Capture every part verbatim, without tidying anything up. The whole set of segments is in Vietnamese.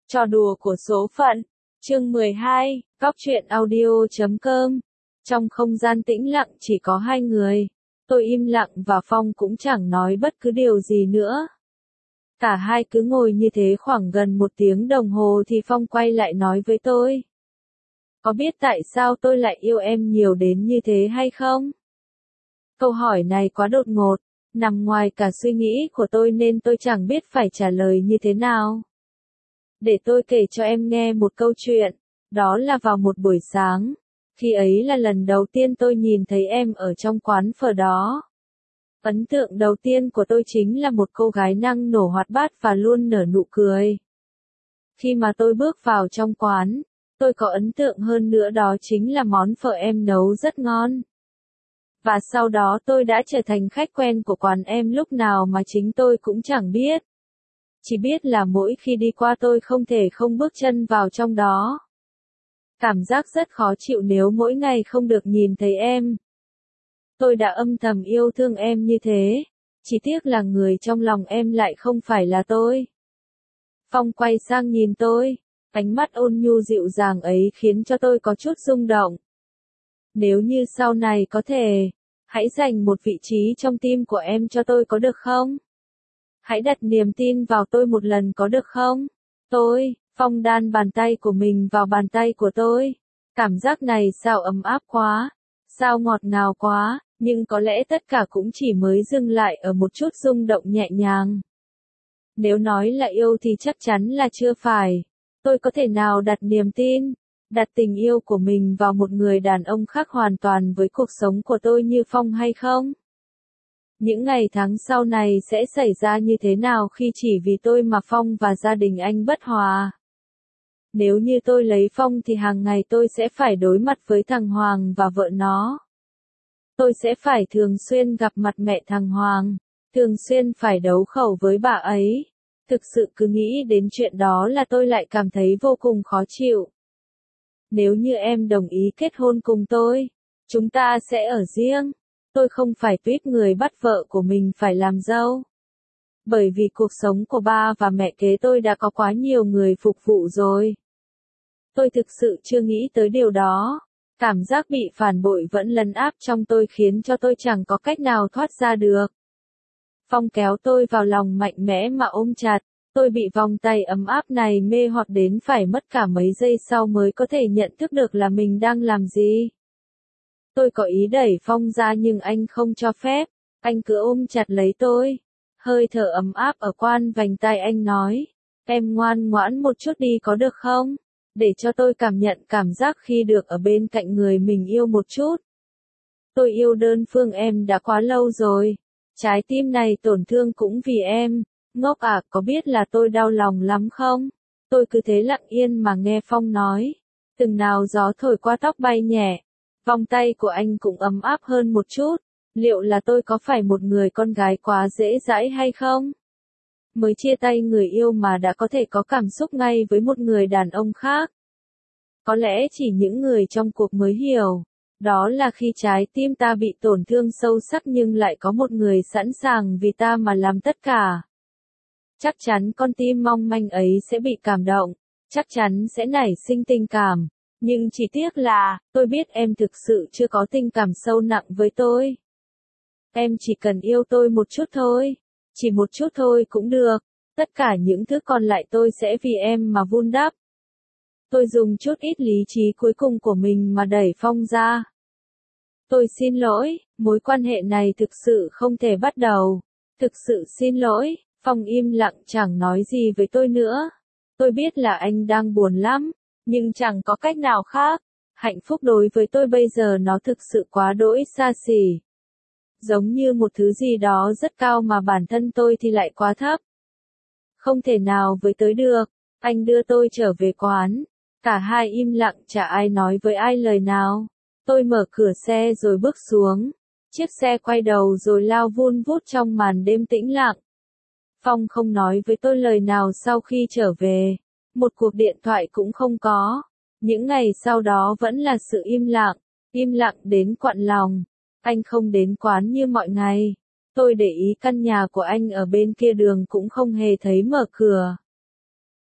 Trò đùa của số phận, chương mười hai, góc truyện audio chấm com. Trong không gian tĩnh lặng chỉ có hai người, tôi im lặng và Phong cũng chẳng nói bất cứ điều gì nữa. Cả hai cứ ngồi như thế khoảng gần một tiếng đồng hồ thì Phong quay lại nói với tôi. Có biết tại sao tôi lại yêu em nhiều đến như thế hay không? Câu hỏi này quá đột ngột, nằm ngoài cả suy nghĩ của tôi nên tôi chẳng biết phải trả lời như thế nào. Để tôi kể cho em nghe một câu chuyện, đó là vào một buổi sáng, khi ấy là lần đầu tiên tôi nhìn thấy em ở trong quán phở đó. Ấn tượng đầu tiên của tôi chính là một cô gái năng nổ hoạt bát và luôn nở nụ cười. Khi mà tôi bước vào trong quán, tôi có ấn tượng hơn nữa đó chính là món phở em nấu rất ngon. Và sau đó tôi đã trở thành khách quen của quán em lúc nào mà chính tôi cũng chẳng biết. Chỉ biết là mỗi khi đi qua tôi không thể không bước chân vào trong đó. Cảm giác rất khó chịu nếu mỗi ngày không được nhìn thấy em. Tôi đã âm thầm yêu thương em như thế, chỉ tiếc là người trong lòng em lại không phải là tôi. Phong quay sang nhìn tôi, ánh mắt ôn nhu dịu dàng ấy khiến cho tôi có chút rung động. Nếu như sau này có thể, hãy dành một vị trí trong tim của em cho tôi có được không? Hãy đặt niềm tin vào tôi một lần có được không? Tôi, Phong đan bàn tay của mình vào bàn tay của tôi. Cảm giác này sao ấm áp quá, sao ngọt ngào quá, nhưng có lẽ tất cả cũng chỉ mới dừng lại ở một chút rung động nhẹ nhàng. Nếu nói là yêu thì chắc chắn là chưa phải. Tôi có thể nào đặt niềm tin, đặt tình yêu của mình vào một người đàn ông khác hoàn toàn với cuộc sống của tôi như Phong hay không? Những ngày tháng sau này sẽ xảy ra như thế nào khi chỉ vì tôi mà Phong và gia đình anh bất hòa? Nếu như tôi lấy Phong thì hàng ngày tôi sẽ phải đối mặt với thằng Hoàng và vợ nó. Tôi sẽ phải thường xuyên gặp mặt mẹ thằng Hoàng, thường xuyên phải đấu khẩu với bà ấy. Thực sự cứ nghĩ đến chuyện đó là tôi lại cảm thấy vô cùng khó chịu. Nếu như em đồng ý kết hôn cùng tôi, chúng ta sẽ ở riêng. Tôi không phải tuýp người bắt vợ của mình phải làm dâu. Bởi vì cuộc sống của ba và mẹ kế tôi đã có quá nhiều người phục vụ rồi. Tôi thực sự chưa nghĩ tới điều đó. Cảm giác bị phản bội vẫn lấn áp trong tôi khiến cho tôi chẳng có cách nào thoát ra được. Phong kéo tôi vào lòng mạnh mẽ mà ôm chặt. Tôi bị vòng tay ấm áp này mê hoặc đến phải mất cả mấy giây sau mới có thể nhận thức được là mình đang làm gì. Tôi có ý đẩy Phong ra nhưng anh không cho phép, anh cứ ôm chặt lấy tôi. Hơi thở ấm áp ở quan vành tai anh nói, em ngoan ngoãn một chút đi có được không? Để cho tôi cảm nhận cảm giác khi được ở bên cạnh người mình yêu một chút. Tôi yêu đơn phương em đã quá lâu rồi, trái tim này tổn thương cũng vì em. Ngốc à, có biết là tôi đau lòng lắm không? Tôi cứ thế lặng yên mà nghe Phong nói. Từng nào gió thổi qua tóc bay nhẹ. Vòng tay của anh cũng ấm áp hơn một chút. Liệu là tôi có phải một người con gái quá dễ dãi hay không? Mới chia tay người yêu mà đã có thể có cảm xúc ngay với một người đàn ông khác. Có lẽ chỉ những người trong cuộc mới hiểu. Đó là khi trái tim ta bị tổn thương sâu sắc nhưng lại có một người sẵn sàng vì ta mà làm tất cả. Chắc chắn con tim mong manh ấy sẽ bị cảm động, chắc chắn sẽ nảy sinh tình cảm, nhưng chỉ tiếc là, tôi biết em thực sự chưa có tình cảm sâu nặng với tôi. Em chỉ cần yêu tôi một chút thôi, chỉ một chút thôi cũng được, tất cả những thứ còn lại tôi sẽ vì em mà vun đắp. Tôi dùng chút ít lý trí cuối cùng của mình mà đẩy Phong ra. Tôi xin lỗi, mối quan hệ này thực sự không thể bắt đầu, thực sự xin lỗi. Phong im lặng chẳng nói gì với tôi nữa. Tôi biết là anh đang buồn lắm, nhưng chẳng có cách nào khác. Hạnh phúc đối với tôi bây giờ nó thực sự quá đỗi xa xỉ. Giống như một thứ gì đó rất cao mà bản thân tôi thì lại quá thấp. Không thể nào với tới được. Anh đưa tôi trở về quán. Cả hai im lặng chả ai nói với ai lời nào. Tôi mở cửa xe rồi bước xuống. Chiếc xe quay đầu rồi lao vun vút trong màn đêm tĩnh lặng. Phong không nói với tôi lời nào sau khi trở về. Một cuộc điện thoại cũng không có. Những ngày sau đó vẫn là sự im lặng. Im lặng đến quặn lòng. Anh không đến quán như mọi ngày. Tôi để ý căn nhà của anh ở bên kia đường cũng không hề thấy mở cửa.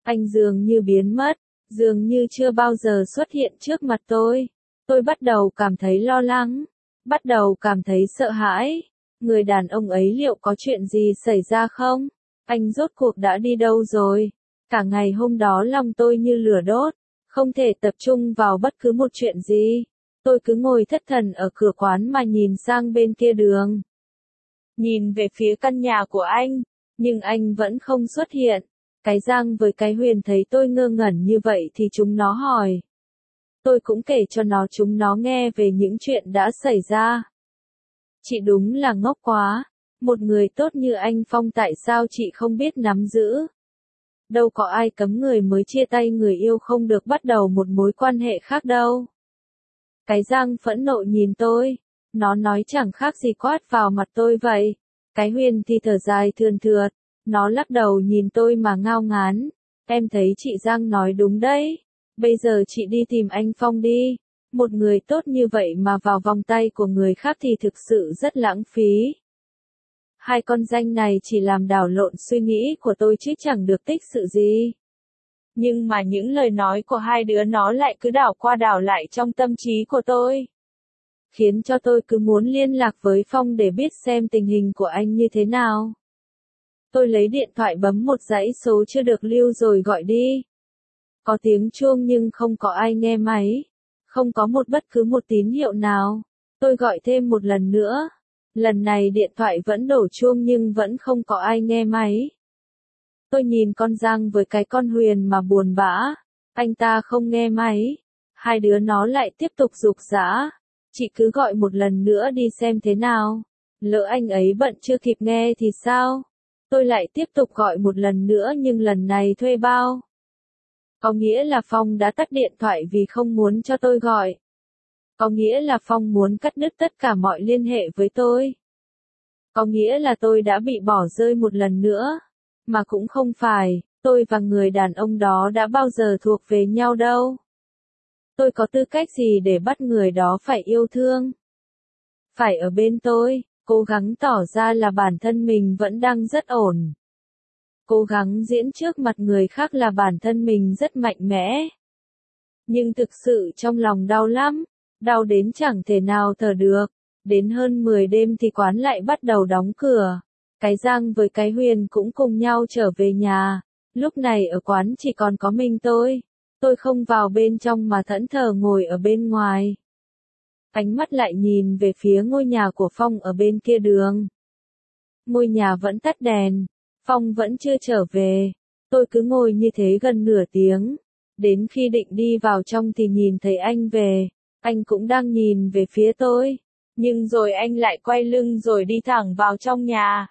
Anh dường như biến mất, dường như chưa bao giờ xuất hiện trước mặt tôi. Tôi bắt đầu cảm thấy lo lắng, bắt đầu cảm thấy sợ hãi. Người đàn ông ấy liệu có chuyện gì xảy ra không? Anh rốt cuộc đã đi đâu rồi? Cả ngày hôm đó lòng tôi như lửa đốt, không thể tập trung vào bất cứ một chuyện gì. Tôi cứ ngồi thất thần ở cửa quán mà nhìn sang bên kia đường. Nhìn về phía căn nhà của anh, nhưng anh vẫn không xuất hiện. Cái Giang với cái Huyền thấy tôi ngơ ngẩn như vậy thì chúng nó hỏi. Tôi cũng kể cho nó chúng nó nghe về những chuyện đã xảy ra. Chị đúng là ngốc quá. Một người tốt như anh Phong tại sao chị không biết nắm giữ? Đâu có ai cấm người mới chia tay người yêu không được bắt đầu một mối quan hệ khác đâu. Cái Giang phẫn nộ nhìn tôi. Nó nói chẳng khác gì quát vào mặt tôi vậy. Cái Huyền thì thở dài thườn thượt. Nó lắc đầu nhìn tôi mà ngao ngán. Em thấy chị Giang nói đúng đấy. Bây giờ chị đi tìm anh Phong đi. Một người tốt như vậy mà vào vòng tay của người khác thì thực sự rất lãng phí. Hai con danh này chỉ làm đảo lộn suy nghĩ của tôi chứ chẳng được tích sự gì. Nhưng mà những lời nói của hai đứa nó lại cứ đảo qua đảo lại trong tâm trí của tôi. Khiến cho tôi cứ muốn liên lạc với Phong để biết xem tình hình của anh như thế nào. Tôi lấy điện thoại bấm một dãy số chưa được lưu rồi gọi đi. Có tiếng chuông nhưng không có ai nghe máy. Không có một bất cứ một tín hiệu nào. Tôi gọi thêm một lần nữa. Lần này điện thoại vẫn đổ chuông nhưng vẫn không có ai nghe máy. Tôi nhìn con Giang với cái con Huyền mà buồn bã. Anh ta không nghe máy. Hai đứa nó lại tiếp tục giục giã. Chị cứ gọi một lần nữa đi xem thế nào. Lỡ anh ấy bận chưa kịp nghe thì sao? Tôi lại tiếp tục gọi một lần nữa nhưng lần này thuê bao. Có nghĩa là Phong đã tắt điện thoại vì không muốn cho tôi gọi. Có nghĩa là Phong muốn cắt đứt tất cả mọi liên hệ với tôi. Có nghĩa là tôi đã bị bỏ rơi một lần nữa. Mà cũng không phải, tôi và người đàn ông đó đã bao giờ thuộc về nhau đâu. Tôi có tư cách gì để bắt người đó phải yêu thương? Phải ở bên tôi, cố gắng tỏ ra là bản thân mình vẫn đang rất ổn. Cố gắng diễn trước mặt người khác là bản thân mình rất mạnh mẽ. Nhưng thực sự trong lòng đau lắm, đau đến chẳng thể nào thở được. Đến hơn mười đêm thì quán lại bắt đầu đóng cửa. Cái Giang với cái Huyền cũng cùng nhau trở về nhà. Lúc này ở quán chỉ còn có mình tôi. Tôi không vào bên trong mà thẫn thờ ngồi ở bên ngoài. Ánh mắt lại nhìn về phía ngôi nhà của Phong ở bên kia đường. Ngôi nhà vẫn tắt đèn. Phong vẫn chưa trở về. Tôi cứ ngồi như thế gần nửa tiếng. Đến khi định đi vào trong thì nhìn thấy anh về. Anh cũng đang nhìn về phía tôi. Nhưng rồi anh lại quay lưng rồi đi thẳng vào trong nhà.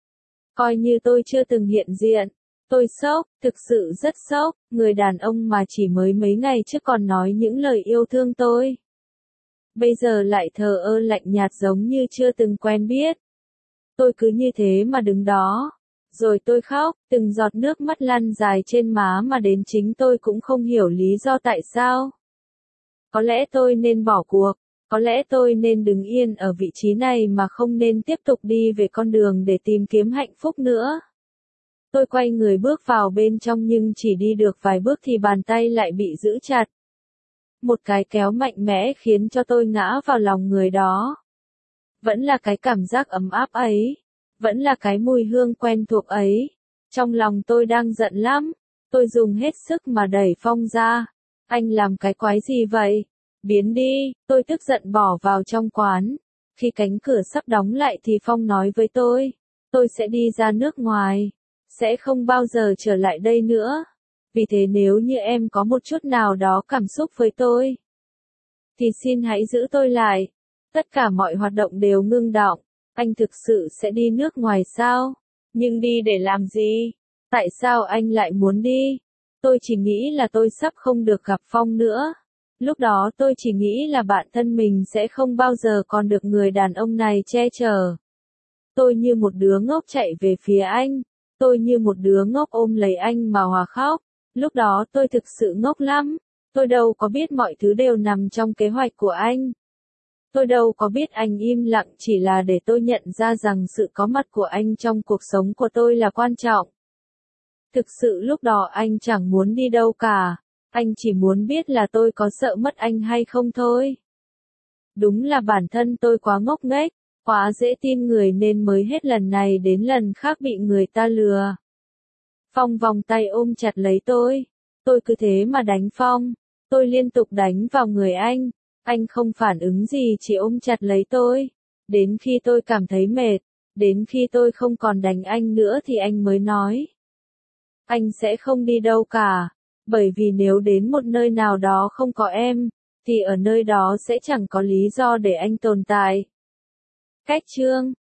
Coi như tôi chưa từng hiện diện. Tôi sốc, thực sự rất sốc. Người đàn ông mà chỉ mới mấy ngày trước còn nói những lời yêu thương tôi. Bây giờ lại thờ ơ lạnh nhạt giống như chưa từng quen biết. Tôi cứ như thế mà đứng đó. Rồi tôi khóc, từng giọt nước mắt lăn dài trên má mà đến chính tôi cũng không hiểu lý do tại sao. Có lẽ tôi nên bỏ cuộc, có lẽ tôi nên đứng yên ở vị trí này mà không nên tiếp tục đi về con đường để tìm kiếm hạnh phúc nữa. Tôi quay người bước vào bên trong nhưng chỉ đi được vài bước thì bàn tay lại bị giữ chặt. Một cái kéo mạnh mẽ khiến cho tôi ngã vào lòng người đó. Vẫn là cái cảm giác ấm áp ấy. Vẫn là cái mùi hương quen thuộc ấy. Trong lòng tôi đang giận lắm. Tôi dùng hết sức mà đẩy Phong ra. Anh làm cái quái gì vậy? Biến đi, tôi tức giận bỏ vào trong quán. Khi cánh cửa sắp đóng lại thì Phong nói với tôi. Tôi sẽ đi ra nước ngoài. Sẽ không bao giờ trở lại đây nữa. Vì thế nếu như em có một chút nào đó cảm xúc với tôi, thì xin hãy giữ tôi lại. Tất cả mọi hoạt động đều ngưng đọng. Anh thực sự sẽ đi nước ngoài sao? Nhưng đi để làm gì? Tại sao anh lại muốn đi? Tôi chỉ nghĩ là tôi sắp không được gặp Phong nữa. Lúc đó tôi chỉ nghĩ là bản thân mình sẽ không bao giờ còn được người đàn ông này che chở. Tôi như một đứa ngốc chạy về phía anh. Tôi như một đứa ngốc ôm lấy anh mà hòa khóc. Lúc đó tôi thực sự ngốc lắm. Tôi đâu có biết mọi thứ đều nằm trong kế hoạch của anh. Tôi đâu có biết anh im lặng chỉ là để tôi nhận ra rằng sự có mặt của anh trong cuộc sống của tôi là quan trọng. Thực sự lúc đó anh chẳng muốn đi đâu cả, anh chỉ muốn biết là tôi có sợ mất anh hay không thôi. Đúng là bản thân tôi quá ngốc nghếch, quá dễ tin người nên mới hết lần này đến lần khác bị người ta lừa. Phong vòng tay ôm chặt lấy tôi, tôi cứ thế mà đánh Phong, tôi liên tục đánh vào người anh, anh không phản ứng gì chỉ ôm chặt lấy tôi, đến khi tôi cảm thấy mệt, đến khi tôi không còn đánh anh nữa thì anh mới nói. Anh sẽ không đi đâu cả, bởi vì nếu đến một nơi nào đó không có em, thì ở nơi đó sẽ chẳng có lý do để anh tồn tại. Cách chương